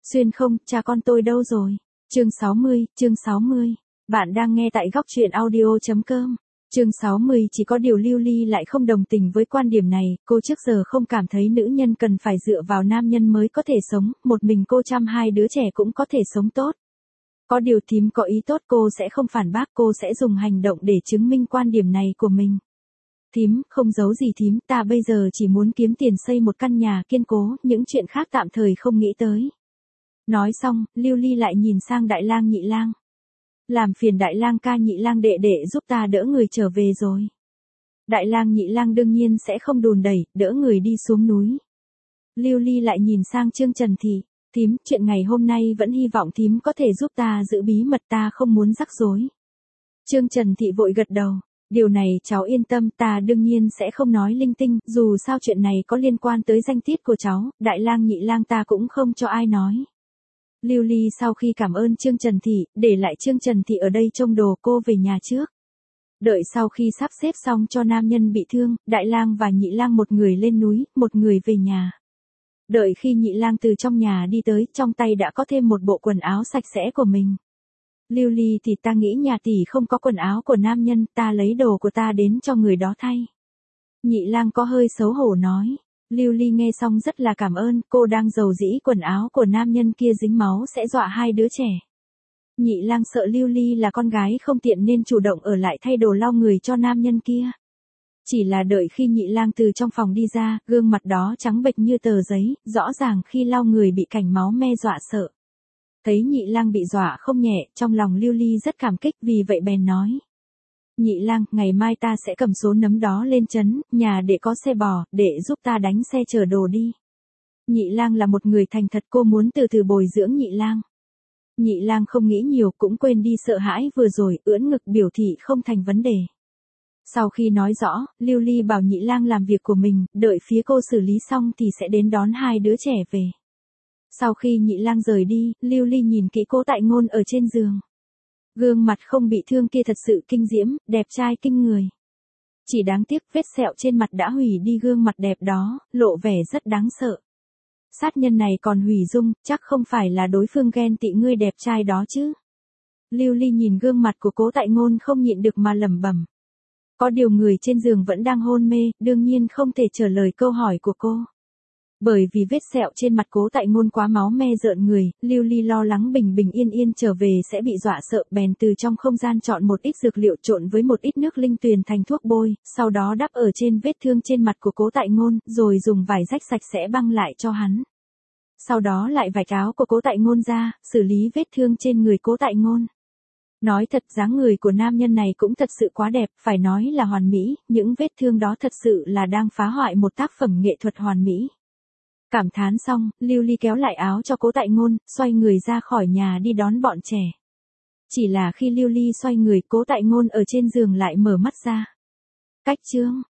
Xuyên không, cha con tôi đâu rồi? Chương 60. Bạn đang nghe tại góc truyện audio.com. Chương 60. Chỉ có điều Lưu Ly lại không đồng tình với quan điểm này, cô trước giờ không cảm thấy nữ nhân cần phải dựa vào nam nhân mới có thể sống, một mình cô chăm hai đứa trẻ cũng có thể sống tốt. Có điều thím có ý tốt, cô sẽ không phản bác, cô sẽ dùng hành động để chứng minh quan điểm này của mình. Thím, không giấu gì thím, ta bây giờ chỉ muốn kiếm tiền xây một căn nhà kiên cố, những chuyện khác tạm thời không nghĩ tới. Nói xong, Lưu Ly lại nhìn sang Đại Lang Nhị Lang. Làm phiền Đại Lang ca Nhị Lang đệ đệ giúp ta đỡ người trở về rồi. Đại Lang Nhị Lang đương nhiên sẽ không đùn đẩy, đỡ người đi xuống núi. Lưu Ly lại nhìn sang Trương Trần Thị. Thím, chuyện ngày hôm nay vẫn hy vọng thím có thể giúp ta giữ bí mật, ta không muốn rắc rối. Trương Trần Thị vội gật đầu. Điều này cháu yên tâm, ta đương nhiên sẽ không nói linh tinh, dù sao chuyện này có liên quan tới danh tiết của cháu, Đại Lang Nhị Lang ta cũng không cho ai nói. Lưu Ly sau khi cảm ơn Trương Trần Thị, để lại Trương Trần Thị ở đây trông đồ, cô về nhà trước. Đợi sau khi sắp xếp xong cho nam nhân bị thương, Đại Lang và Nhị Lang một người lên núi, một người về nhà. Đợi khi Nhị Lang từ trong nhà đi tới, trong tay đã có thêm một bộ quần áo sạch sẽ của mình. Lưu Ly thì ta nghĩ nhà tỷ không có quần áo của nam nhân, ta lấy đồ của ta đến cho người đó thay. Nhị Lang có hơi xấu hổ nói. Lưu Ly nghe xong rất là cảm ơn, cô đang giàu dĩ quần áo của nam nhân kia dính máu sẽ dọa hai đứa trẻ. Nhị Lang sợ Lưu Ly là con gái không tiện nên chủ động ở lại thay đồ lau người cho nam nhân kia. Chỉ là đợi khi Nhị Lang từ trong phòng đi ra, gương mặt đó trắng bệch như tờ giấy, rõ ràng khi lau người bị cảnh máu me dọa sợ. Thấy Nhị Lang bị dọa không nhẹ, trong lòng Lưu Ly rất cảm kích, vì vậy bèn nói. Nhị Lang, ngày mai ta sẽ cầm số nấm đó lên trấn, nhà để có xe bò, để giúp ta đánh xe chở đồ đi. Nhị Lang là một người thành thật, cô muốn từ từ bồi dưỡng Nhị Lang. Nhị Lang không nghĩ nhiều, cũng quên đi sợ hãi vừa rồi, ưỡn ngực biểu thị không thành vấn đề. Sau khi nói rõ, Lưu Ly bảo Nhị Lang làm việc của mình, đợi phía cô xử lý xong thì sẽ đến đón hai đứa trẻ về. Sau khi Nhị Lang rời đi, Lưu Ly nhìn kỹ Cố Tại Ngôn ở trên giường. Gương mặt không bị thương kia thật sự kinh diễm, đẹp trai kinh người. Chỉ đáng tiếc vết sẹo trên mặt đã hủy đi gương mặt đẹp đó, lộ vẻ rất đáng sợ. Sát nhân này còn hủy dung, chắc không phải là đối phương ghen tị ngươi đẹp trai đó chứ. Lưu Ly nhìn gương mặt của Cố Tại Ngôn không nhịn được mà lẩm bẩm. Có điều người trên giường vẫn đang hôn mê, đương nhiên không thể trả lời câu hỏi của cô. Bởi vì vết sẹo trên mặt Cố Tại Ngôn quá máu me rợn người, Lưu Ly lo lắng bình bình yên yên trở về sẽ bị dọa sợ, bèn từ trong không gian chọn một ít dược liệu trộn với một ít nước linh tuyền thành thuốc bôi, sau đó đắp ở trên vết thương trên mặt của Cố Tại Ngôn, rồi dùng vải rách sạch sẽ băng lại cho hắn. Sau đó lại vải áo của Cố Tại Ngôn ra, xử lý vết thương trên người Cố Tại Ngôn. Nói thật, dáng người của nam nhân này cũng thật sự quá đẹp, phải nói là hoàn mỹ, những vết thương đó thật sự là đang phá hoại một tác phẩm nghệ thuật hoàn mỹ. Cảm thán xong, Lưu Ly kéo lại áo cho Cố Tại Ngôn, xoay người ra khỏi nhà đi đón bọn trẻ. Chỉ là khi Lưu Ly xoay người, Cố Tại Ngôn ở trên giường lại mở mắt ra. Cách chương